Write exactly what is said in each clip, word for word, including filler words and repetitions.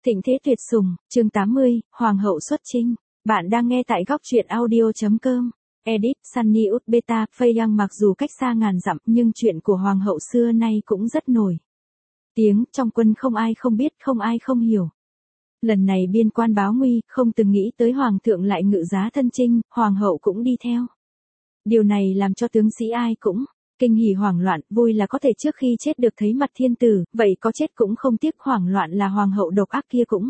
Thịnh thế tuyệt sủng, chương tám mươi, Hoàng hậu xuất chinh. Bạn đang nghe tại góc truyện audio.com. Edit, Sunny Ut Beta, Phây Yang mặc dù cách xa ngàn dặm nhưng chuyện của Hoàng hậu xưa nay cũng rất nổi tiếng trong quân, không ai không biết, không ai không hiểu. Lần này biên quan báo nguy, không từng nghĩ tới Hoàng thượng lại ngự giá thân chinh, Hoàng hậu cũng đi theo. Điều này làm cho tướng sĩ ai cũng kinh hỉ hoảng loạn, vui là có thể trước khi chết được thấy mặt thiên tử, vậy có chết cũng không tiếc. Hoảng loạn là hoàng hậu độc ác kia cũng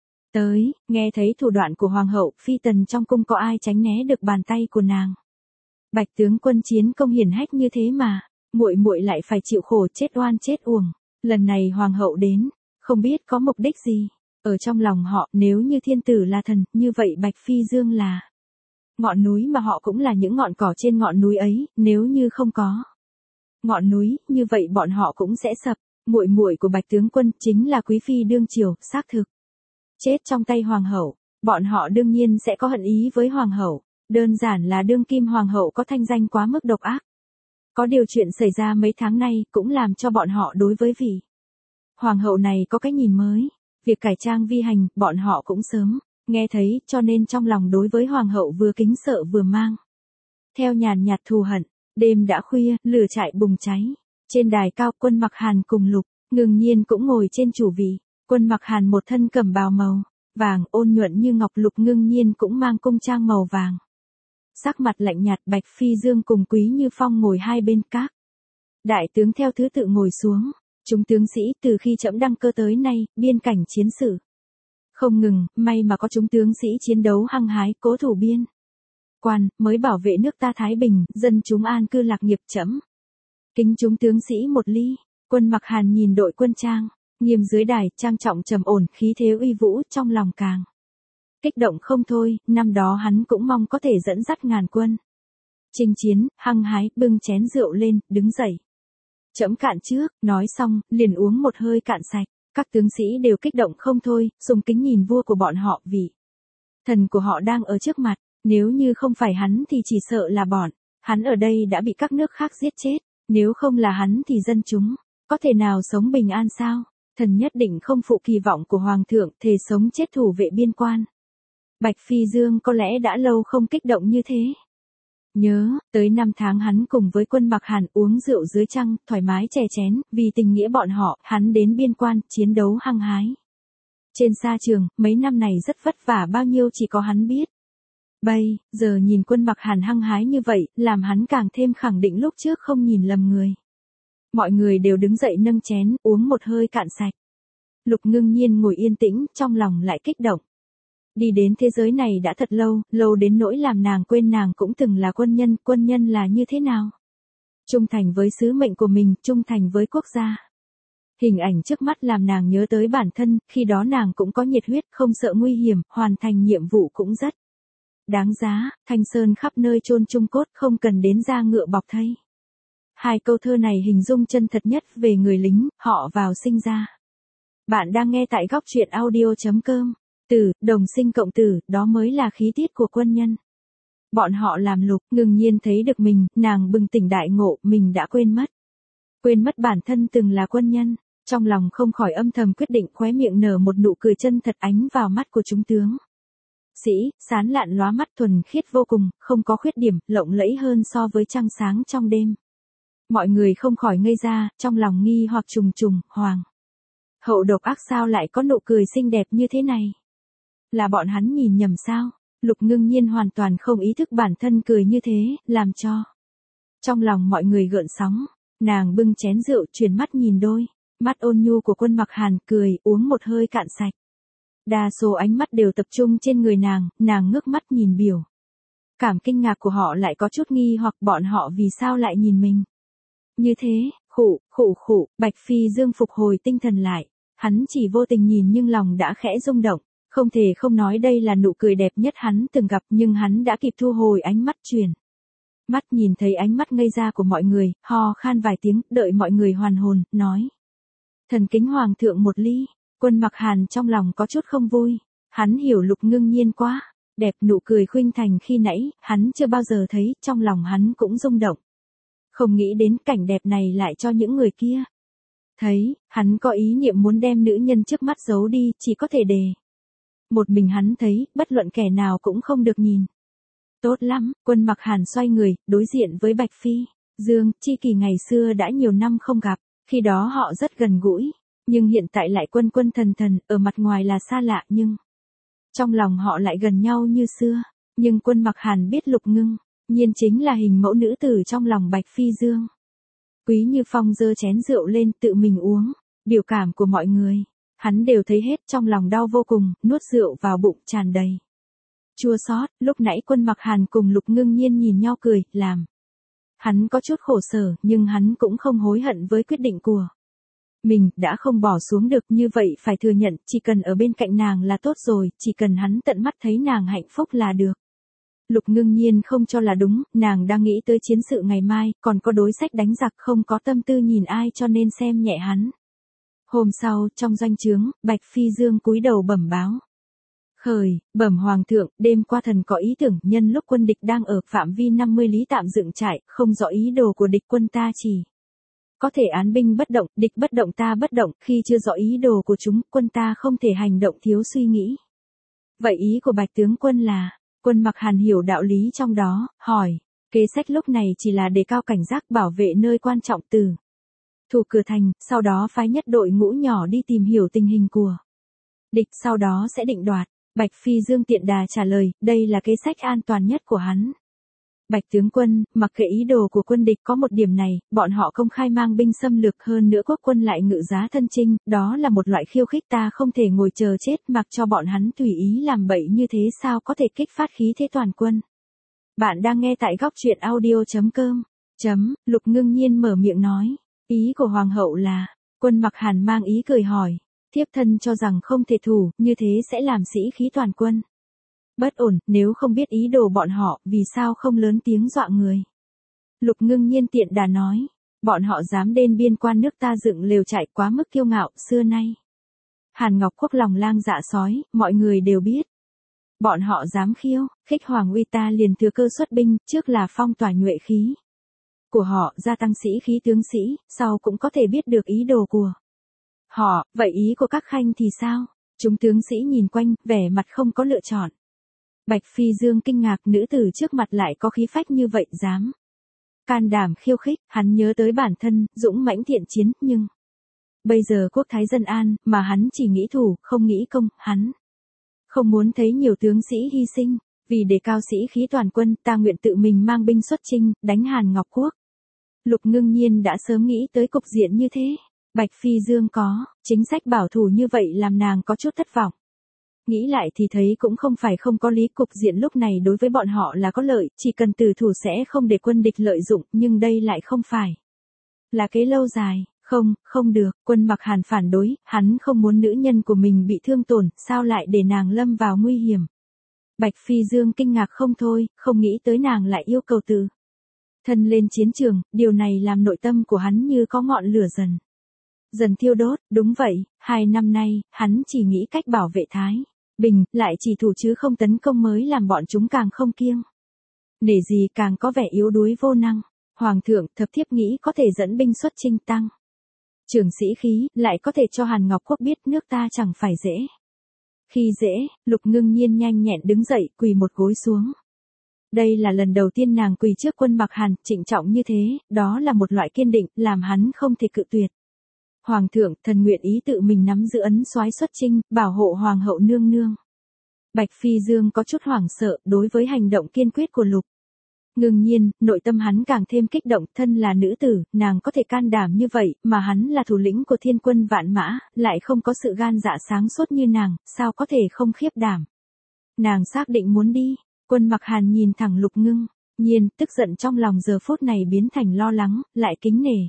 tới, nghe thấy thủ đoạn của hoàng hậu, phi tần trong cung có ai tránh né được bàn tay của nàng. Bạch tướng quân chiến công hiển hách như thế mà, muội muội lại phải chịu khổ, chết oan chết uổng. Lần này hoàng hậu đến, không biết có mục đích gì. Ở trong lòng họ, nếu như thiên tử là thần, như vậy Bạch Phi Dương là ngọn núi mà họ cũng là những ngọn cỏ trên ngọn núi ấy, nếu như không có ngọn núi, như vậy bọn họ cũng sẽ sập. Muội muội của Bạch tướng quân chính là quý phi đương triều, xác thực chết trong tay hoàng hậu, bọn họ đương nhiên sẽ có hận ý với hoàng hậu, đơn giản là đương kim hoàng hậu có thanh danh quá mức độc ác. Có điều chuyện xảy ra mấy tháng nay cũng làm cho bọn họ đối với vị hoàng hậu này có cái nhìn mới. Việc cải trang vi hành, bọn họ cũng sớm nghe thấy, cho nên trong lòng đối với hoàng hậu vừa kính sợ vừa mang theo nhàn nhạt thù hận. Đêm đã khuya, lửa trại bùng cháy. Trên đài cao, Quân Mặc Hàn cùng Lục Ngưng Nhiên cũng ngồi trên chủ vị. Quân Mặc Hàn một thân cẩm bào màu vàng ôn nhuận như ngọc, Lục Ngưng Nhiên cũng mang cung trang màu vàng. Sắc mặt lạnh nhạt, Bạch Phi Dương cùng Quý Như Phong ngồi hai bên, các đại tướng theo thứ tự ngồi xuống. Chúng tướng sĩ từ khi trẫm đăng cơ tới nay, biên cảnh chiến sự không ngừng, may mà có chúng tướng sĩ chiến đấu hăng hái, cố thủ biên quan, mới bảo vệ nước ta thái bình, dân chúng an cư lạc nghiệp. Trẫm kính chúng tướng sĩ một ly. Quân Mặc Hàn nhìn đội quân trang nghiêm dưới đài, trang trọng trầm ổn, khí thế uy vũ, trong lòng càng kích động không thôi. Năm đó hắn cũng mong có thể dẫn dắt ngàn quân chinh chiến, hăng hái, bưng chén rượu lên, đứng dậy. Trẫm cạn trước, nói xong, liền uống một hơi cạn sạch. Các tướng sĩ đều kích động không thôi, sùng kính nhìn vua của bọn họ, vì thần của họ đang ở trước mặt. Nếu như không phải hắn thì chỉ sợ là bọn hắn ở đây đã bị các nước khác giết chết. Nếu không là hắn thì dân chúng có thể nào sống bình an sao? Thần nhất định không phụ kỳ vọng của hoàng thượng, thề sống chết thủ vệ biên quan. Bạch Phi Dương có lẽ đã lâu không kích động như thế. Nhớ tới năm tháng hắn cùng với Quân Mặc Hàn uống rượu dưới trăng, thoải mái chè chén, vì tình nghĩa bọn họ, hắn đến biên quan, chiến đấu hăng hái. Trên sa trường, mấy năm này rất vất vả bao nhiêu chỉ có hắn biết. Bây giờ nhìn Quân Mặc Hàn hăng hái như vậy, làm hắn càng thêm khẳng định lúc trước không nhìn lầm người. Mọi người đều đứng dậy nâng chén, uống một hơi cạn sạch. Lục Ngưng Nhiên ngồi yên tĩnh, trong lòng lại kích động. Đi đến thế giới này đã thật lâu, lâu đến nỗi làm nàng quên nàng cũng từng là quân nhân. Quân nhân là như thế nào? Trung thành với sứ mệnh của mình, trung thành với quốc gia. Hình ảnh trước mắt làm nàng nhớ tới bản thân, khi đó nàng cũng có nhiệt huyết, không sợ nguy hiểm, hoàn thành nhiệm vụ cũng rất đáng giá. Thanh sơn khắp nơi chôn chung cốt, không cần đến da ngựa bọc thây. Hai câu thơ này hình dung chân thật nhất về người lính, họ vào sinh ra. Bạn đang nghe tại góc truyện audio.com. Tử, đồng sinh cộng tử, đó mới là khí tiết của quân nhân. Bọn họ làm Lục Ngưng Nhiên thấy được mình, nàng bừng tỉnh đại ngộ, mình đã quên mất. Quên mất bản thân từng là quân nhân, trong lòng không khỏi âm thầm quyết định, khóe miệng nở một nụ cười chân thật, ánh vào mắt của chúng tướng sĩ, sán lạn lóa mắt, thuần khiết vô cùng, không có khuyết điểm, lộng lẫy hơn so với trăng sáng trong đêm. Mọi người không khỏi ngây ra, trong lòng nghi hoặc trùng trùng, hoàng hậu độc ác sao lại có nụ cười xinh đẹp như thế này? Là bọn hắn nhìn nhầm sao? Lục Ngưng Nhiên hoàn toàn không ý thức bản thân cười như thế, làm cho trong lòng mọi người gợn sóng. Nàng bưng chén rượu, chuyển mắt nhìn đôi mắt ôn nhu của Quân Mặc Hàn, cười, uống một hơi cạn sạch. Đa số ánh mắt đều tập trung trên người nàng, nàng ngước mắt nhìn biểu cảm kinh ngạc của họ, lại có chút nghi hoặc bọn họ vì sao lại nhìn mình như thế. Khụ, khụ khụ, Bạch Phi Dương phục hồi tinh thần lại, hắn chỉ vô tình nhìn nhưng lòng đã khẽ rung động. Không thể không nói đây là nụ cười đẹp nhất hắn từng gặp, nhưng hắn đã kịp thu hồi ánh mắt, chuyển mắt nhìn thấy ánh mắt ngây ra của mọi người, ho khan vài tiếng, đợi mọi người hoàn hồn, nói: thần kính hoàng thượng một ly. Quân Mặc Hàn trong lòng có chút không vui, hắn hiểu Lục Ngưng Nhiên quá đẹp, nụ cười khuynh thành khi nãy, hắn chưa bao giờ thấy, trong lòng hắn cũng rung động. Không nghĩ đến cảnh đẹp này lại cho những người kia Thấy, hắn có ý niệm muốn đem nữ nhân trước mắt giấu đi, chỉ có thể để. Một mình hắn thấy, bất luận kẻ nào cũng không được nhìn. Tốt lắm, Quân Mặc Hàn xoay người, đối diện với Bạch Phi Dương, chi kỳ ngày xưa đã nhiều năm không gặp, khi đó họ rất gần gũi, nhưng hiện tại lại quân quân thần thần, ở mặt ngoài là xa lạ nhưng trong lòng họ lại gần nhau như xưa. Nhưng Quân Mặc Hàn biết Lục Ngưng Nhiên chính là hình mẫu nữ tử trong lòng Bạch Phi Dương. Quý Như Phong giơ chén rượu lên tự mình uống, biểu cảm của mọi người, hắn đều thấy hết, trong lòng đau vô cùng, nuốt rượu vào bụng tràn đầy chua xót. Lúc nãy Quân Mặc Hàn cùng Lục Ngưng Nhiên nhìn nhau cười, làm hắn có chút khổ sở, nhưng hắn cũng không hối hận với quyết định của mình, đã không bỏ xuống được, như vậy phải thừa nhận, chỉ cần ở bên cạnh nàng là tốt rồi, chỉ cần hắn tận mắt thấy nàng hạnh phúc là được. Lục Ngưng Nhiên không cho là đúng, nàng đang nghĩ tới chiến sự ngày mai, còn có đối sách đánh giặc, không có tâm tư nhìn ai cho nên xem nhẹ hắn. Hôm sau, trong doanh trướng, Bạch Phi Dương cúi đầu bẩm báo. Khởi, bẩm hoàng thượng, đêm qua thần có ý tưởng, nhân lúc quân địch đang ở phạm vi năm mươi lý tạm dựng trại, không rõ ý đồ của địch quân ta chỉ có thể án binh bất động, địch bất động ta bất động, khi chưa rõ ý đồ của chúng, quân ta không thể hành động thiếu suy nghĩ. Vậy ý của Bạch tướng quân là? Quân Mặc Hàn hiểu đạo lý trong đó, hỏi, kế sách lúc này chỉ là đề cao cảnh giác, bảo vệ nơi quan trọng từ thủ cửa thành, sau đó phái nhất đội ngũ nhỏ đi tìm hiểu tình hình của địch, sau đó sẽ định đoạt. Bạch Phi Dương tiện đà trả lời, đây là kế sách an toàn nhất của hắn. Bạch tướng quân, mặc kệ ý đồ của quân địch, có một điểm này, bọn họ công khai mang binh xâm lược, hơn nữa quốc quân lại ngự giá thân chinh, đó là một loại khiêu khích, ta không thể ngồi chờ chết mặc cho bọn hắn tùy ý làm bậy như thế, sao có thể kích phát khí thế toàn quân. Bạn đang nghe tại góc truyện audio chấm com. Chấm, Lục Ngưng Nhiên mở miệng nói, ý của hoàng hậu là, Quân Mặc Hàn mang ý cười hỏi, thiếp thân cho rằng không thể thủ, như thế sẽ làm sĩ khí toàn quân bất ổn, nếu không biết ý đồ bọn họ, vì sao không lớn tiếng dọa người. Lục Ngưng Nhiên tiện đà nói, bọn họ dám đến biên quan nước ta dựng lều trại, quá mức kiêu ngạo, xưa nay Hàn Ngọc Quốc lòng lang dạ sói, mọi người đều biết. Bọn họ dám khiêu khích hoàng uy, ta liền thừa cơ xuất binh, trước là phong tỏa nhuệ khí của họ, gia tăng sĩ khí tướng sĩ, sau cũng có thể biết được ý đồ của họ. Vậy ý của các khanh thì sao? Chúng tướng sĩ nhìn quanh, vẻ mặt không có lựa chọn. Bạch Phi Dương kinh ngạc, nữ tử trước mặt lại có khí phách như vậy, dám can đảm khiêu khích, hắn nhớ tới bản thân, dũng mãnh thiện chiến, nhưng bây giờ quốc thái dân an, mà hắn chỉ nghĩ thủ, không nghĩ công, hắn không muốn thấy nhiều tướng sĩ hy sinh, vì đề cao sĩ khí toàn quân, ta nguyện tự mình mang binh xuất chinh, đánh Hàn Ngọc Quốc. Lục Ngưng Nhiên đã sớm nghĩ tới cục diện như thế, Bạch Phi Dương có chính sách bảo thủ như vậy làm nàng có chút thất vọng. Nghĩ lại thì thấy cũng không phải không có lý, cục diện lúc này đối với bọn họ là có lợi, chỉ cần từ thủ sẽ không để quân địch lợi dụng, nhưng đây lại không phải là kế lâu dài. Không, không được, Quân Mặc Hàn phản đối, hắn không muốn nữ nhân của mình bị thương tổn, sao lại để nàng lâm vào nguy hiểm. Bạch Phi Dương kinh ngạc không thôi, không nghĩ tới nàng lại yêu cầu tự thân lên chiến trường, điều này làm nội tâm của hắn như có ngọn lửa dần dần thiêu đốt. Đúng vậy, hai năm nay, hắn chỉ nghĩ cách bảo vệ Thái Bình, lại chỉ thủ chứ không tấn công mới làm bọn chúng càng không kiêng nể gì, càng có vẻ yếu đuối vô năng. Hoàng thượng, thập thiếp nghĩ có thể dẫn binh xuất chinh tăng trưởng sĩ khí, lại có thể cho Hàn Ngọc Quốc biết nước ta chẳng phải dễ khi dễ. Lục Ngưng Nhiên nhanh nhẹn đứng dậy, quỳ một gối xuống. Đây là lần đầu tiên nàng quỳ trước Quân Mặc Hàn, trịnh trọng như thế, đó là một loại kiên định, làm hắn không thể cự tuyệt. Hoàng thượng, thần nguyện ý tự mình nắm giữ ấn soái xuất chinh, bảo hộ hoàng hậu nương nương. Bạch Phi Dương có chút hoảng sợ, đối với hành động kiên quyết của Lục Ngưng Nhiên, nội tâm hắn càng thêm kích động, thân là nữ tử, nàng có thể can đảm như vậy, mà hắn là thủ lĩnh của thiên quân vạn mã, lại không có sự gan dạ sáng suốt như nàng, sao có thể không khiếp đảm. Nàng xác định muốn đi. Quân Mặc Hàn nhìn thẳng Lục Ngưng Nhiên, tức giận trong lòng giờ phút này biến thành lo lắng, lại kính nể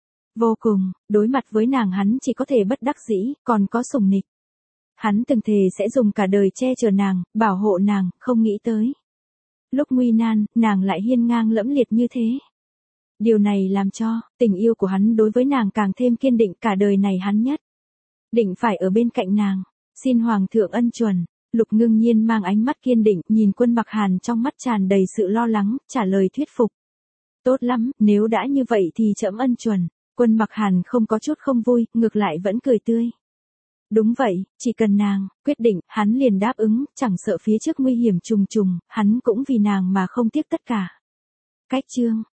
vô cùng. Đối mặt với nàng hắn chỉ có thể bất đắc dĩ, còn có sủng nịch. Hắn từng thề sẽ dùng cả đời che chở nàng, bảo hộ nàng, không nghĩ tới lúc nguy nan, nàng lại hiên ngang lẫm liệt như thế. Điều này làm cho tình yêu của hắn đối với nàng càng thêm kiên định, cả đời này hắn nhất định phải ở bên cạnh nàng. Xin hoàng thượng ân chuẩn. Lục Ngưng Nhiên mang ánh mắt kiên định, nhìn Quân Mặc Hàn trong mắt tràn đầy sự lo lắng, trả lời thuyết phục. Tốt lắm, nếu đã như vậy thì trẫm ân chuẩn. Quân Mặc Hàn không có chút không vui, ngược lại vẫn cười tươi. Đúng vậy, chỉ cần nàng quyết định, hắn liền đáp ứng, chẳng sợ phía trước nguy hiểm trùng trùng, hắn cũng vì nàng mà không tiếc tất cả. Cách chương